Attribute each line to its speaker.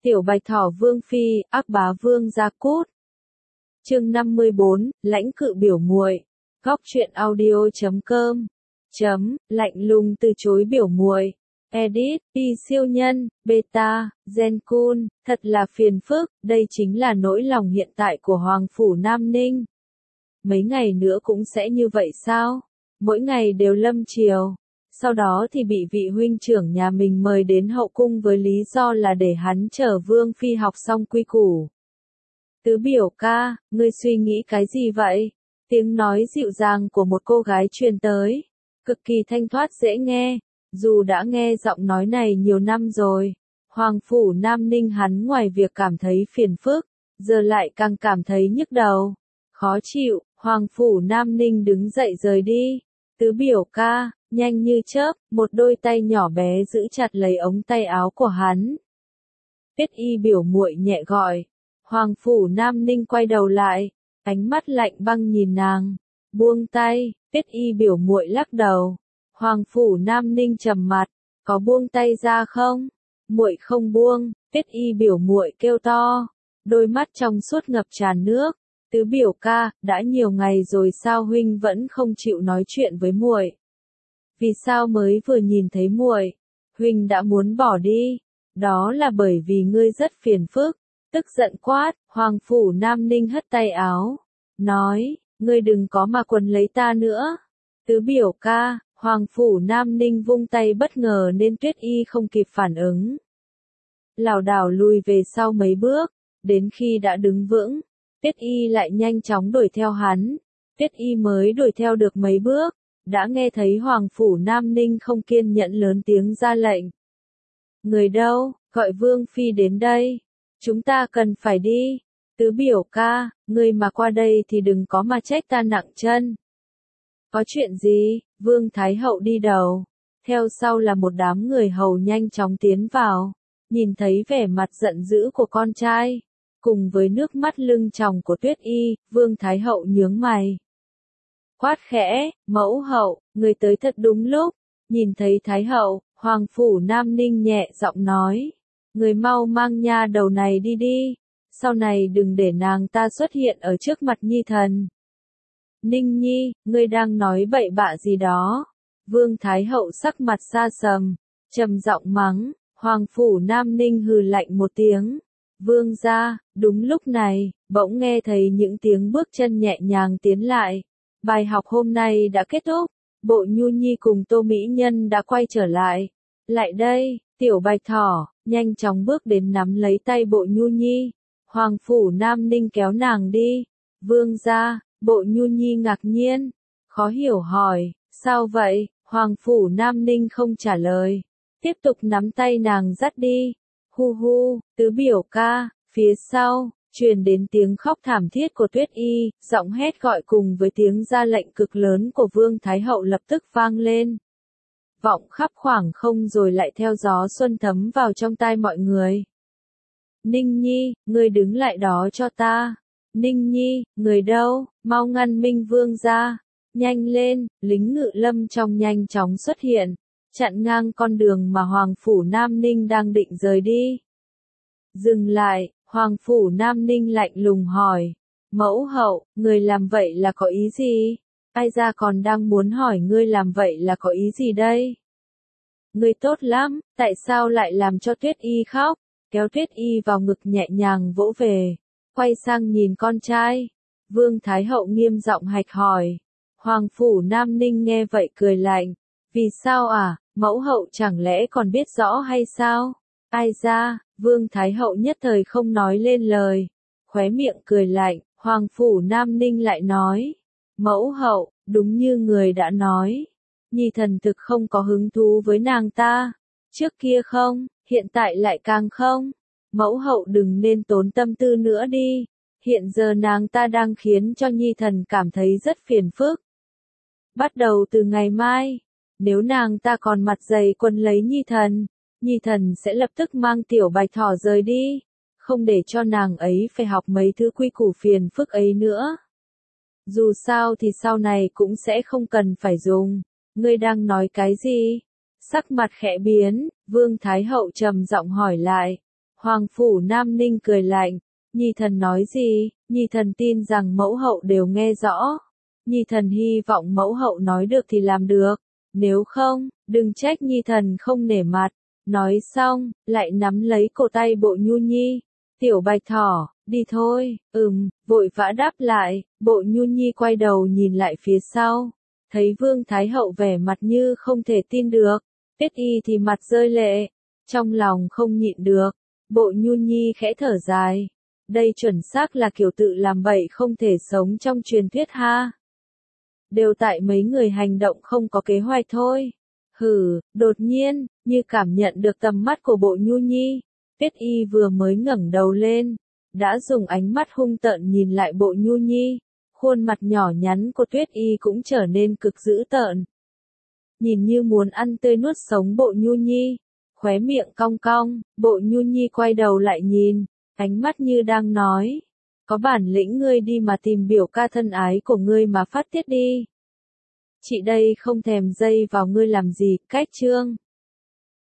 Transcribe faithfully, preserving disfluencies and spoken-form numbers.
Speaker 1: Tiểu Bạch Thỏ Vương Phi, ác bá Vương Gia Cút. Chương năm mươi bốn, lãnh cự biểu muội. Góc truyện audio chấm com. Chấm, lạnh lùng từ chối biểu muội. Edit, Pi siêu nhân, beta, Gen Cool, thật là phiền phức, đây chính là nỗi lòng hiện tại của Hoàng Phủ Nam Ninh. Mấy ngày nữa cũng sẽ như vậy sao? Mỗi ngày đều lâm chiều. Sau đó thì bị vị huynh trưởng nhà mình mời đến hậu cung với lý do là để hắn chờ Vương Phi học xong quy củ. Tứ biểu ca, ngươi suy nghĩ cái gì vậy? Tiếng nói dịu dàng của một cô gái truyền tới, cực kỳ thanh thoát dễ nghe. Dù đã nghe giọng nói này nhiều năm rồi, Hoàng Phủ Nam Ninh hắn ngoài việc cảm thấy phiền phức, giờ lại càng cảm thấy nhức đầu, khó chịu. Hoàng Phủ Nam Ninh đứng dậy rời đi. Tứ biểu ca, nhanh như chớp, một đôi tay nhỏ bé giữ chặt lấy ống tay áo của hắn. Tuyết Y biểu muội nhẹ gọi. Hoàng Phủ Nam Ninh quay đầu lại, ánh mắt lạnh băng nhìn nàng. Buông tay. Tuyết Y biểu muội lắc đầu. Hoàng Phủ Nam Ninh trầm mặt, có buông tay ra không? Muội không buông. Tuyết Y biểu muội kêu to, đôi mắt trong suốt ngập tràn nước. Tứ biểu ca, đã nhiều ngày rồi sao huynh vẫn không chịu nói chuyện với muội? Vì sao mới vừa nhìn thấy muội, huynh đã muốn bỏ đi? Đó là bởi vì ngươi rất phiền phức. Tức giận quát. Hoàng Phủ Nam Ninh hất tay áo, nói, ngươi đừng có mà quấn lấy ta nữa. Tứ biểu ca. Hoàng Phủ Nam Ninh vung tay bất ngờ nên Tuyết Y không kịp phản ứng. Lảo đảo lùi về sau mấy bước, đến khi đã đứng vững, Tuyết Y lại nhanh chóng đuổi theo hắn. Tuyết Y mới đuổi theo được mấy bước, đã nghe thấy Hoàng Phủ Nam Ninh không kiên nhẫn lớn tiếng ra lệnh. Người đâu, gọi Vương Phi đến đây. Chúng ta cần phải đi. Tứ biểu ca, ngươi mà qua đây thì đừng có mà trách ta nặng chân. Có chuyện gì? Vương Thái Hậu đi đầu. Theo sau là một đám người hầu nhanh chóng tiến vào. Nhìn thấy vẻ mặt giận dữ của con trai, cùng với nước mắt lưng tròng của Tuyết Y, Vương Thái Hậu nhướng mày. Quát khẽ, mẫu hậu, người tới thật đúng lúc. Nhìn thấy Thái Hậu, Hoàng Phủ Nam Ninh nhẹ giọng nói. Người mau mang nha đầu này đi đi. Sau này đừng để nàng ta xuất hiện ở trước mặt Nhi thần. Ninh Nhi, ngươi đang nói bậy bạ gì đó? Vương Thái Hậu sắc mặt xa sầm, trầm giọng mắng. Hoàng Phủ Nam Ninh hừ lạnh một tiếng. Vương gia. Đúng lúc này, bỗng nghe thấy những tiếng bước chân nhẹ nhàng tiến lại. Bài học hôm nay đã kết thúc. Bộ Nhu Nhi cùng Tô Mỹ Nhân đã quay trở lại. Lại đây, Tiểu Bạch Thỏ, nhanh chóng bước đến nắm lấy tay Bộ Nhu Nhi. Hoàng Phủ Nam Ninh kéo nàng đi. Vương gia. Bộ Nhu Nhi ngạc nhiên, khó hiểu hỏi, sao vậy? Hoàng Phủ Nam Ninh không trả lời, tiếp tục nắm tay nàng dắt đi. Hu hu. Tứ biểu ca. Phía sau, truyền đến tiếng khóc thảm thiết của Tuyết Y, giọng hét gọi cùng với tiếng ra lệnh cực lớn của Vương Thái Hậu lập tức vang lên. Vọng khắp khoảng không rồi lại theo gió xuân thấm vào trong tai mọi người. Ninh Nhi, ngươi đứng lại đó cho ta. Ninh Nhi, người đâu, mau ngăn Minh Vương ra. Nhanh lên. Lính ngự lâm trong nhanh chóng xuất hiện, chặn ngang con đường mà Hoàng Phủ Nam Ninh đang định rời đi. Dừng lại. Hoàng Phủ Nam Ninh lạnh lùng hỏi. Mẫu hậu, người làm vậy là có ý gì? Ai ra còn đang muốn hỏi ngươi làm vậy là có ý gì đây? Ngươi tốt lắm, tại sao lại làm cho Tuyết Y khóc? Kéo Tuyết Y vào ngực nhẹ nhàng vỗ về. Quay sang nhìn con trai. Vương Thái Hậu nghiêm giọng hạch hỏi. Hoàng Phủ Nam Ninh nghe vậy cười lạnh. Vì sao à, mẫu hậu chẳng lẽ còn biết rõ hay sao? Ai ra? Vương Thái Hậu nhất thời không nói lên lời. Khóe miệng cười lạnh. Hoàng Phủ Nam Ninh lại nói. Mẫu hậu, đúng như người đã nói. Nhi thần thực không có hứng thú với nàng ta. Trước kia không, hiện tại lại càng không. Mẫu hậu đừng nên tốn tâm tư nữa đi. Hiện giờ nàng ta đang khiến cho Nhi thần cảm thấy rất phiền phức. Bắt đầu từ ngày mai, nếu nàng ta còn mặt dày quấn lấy Nhi thần, Nhi thần sẽ lập tức mang Tiểu Bạch Thỏ rời đi. Không để cho nàng ấy phải học mấy thứ quy củ phiền phức ấy nữa. Dù sao thì sau này cũng sẽ không cần phải dùng. Ngươi đang nói cái gì? Sắc mặt khẽ biến, Vương Thái Hậu trầm giọng hỏi lại. Hoàng phủ Nam Ninh cười lạnh, Nhi thần nói gì, Nhi thần tin rằng mẫu hậu đều nghe rõ. Nhi thần hy vọng mẫu hậu nói được thì làm được, nếu không, đừng trách Nhi thần không nể mặt. Nói xong, lại nắm lấy cổ tay Bộ Nhu Nhi. Tiểu Bạch Thỏ, đi thôi, ừm, vội vã đáp lại, Bộ Nhu Nhi quay đầu nhìn lại phía sau. Thấy Vương Thái Hậu vẻ mặt như không thể tin được, Tuyết Y thì mặt rơi lệ, trong lòng không nhịn được, Bộ Nhu Nhi khẽ thở dài. Đây chuẩn xác là kiểu tự làm bậy không thể sống trong truyền thuyết ha. Đều tại mấy người hành động không có kế hoạch thôi. Hừ, đột nhiên, như cảm nhận được tầm mắt của Bộ Nhu Nhi, Tuyết Y vừa mới ngẩng đầu lên, đã dùng ánh mắt hung tợn nhìn lại Bộ Nhu Nhi, khuôn mặt nhỏ nhắn của Tuyết Y cũng trở nên cực dữ tợn. Nhìn như muốn ăn tươi nuốt sống Bộ Nhu Nhi, khóe miệng cong cong, Bộ Nhu Nhi quay đầu lại nhìn, ánh mắt như đang nói, có bản lĩnh ngươi đi mà tìm biểu ca thân ái của ngươi mà phát tiết đi. Chị đây không thèm dây vào ngươi làm gì, cách chương.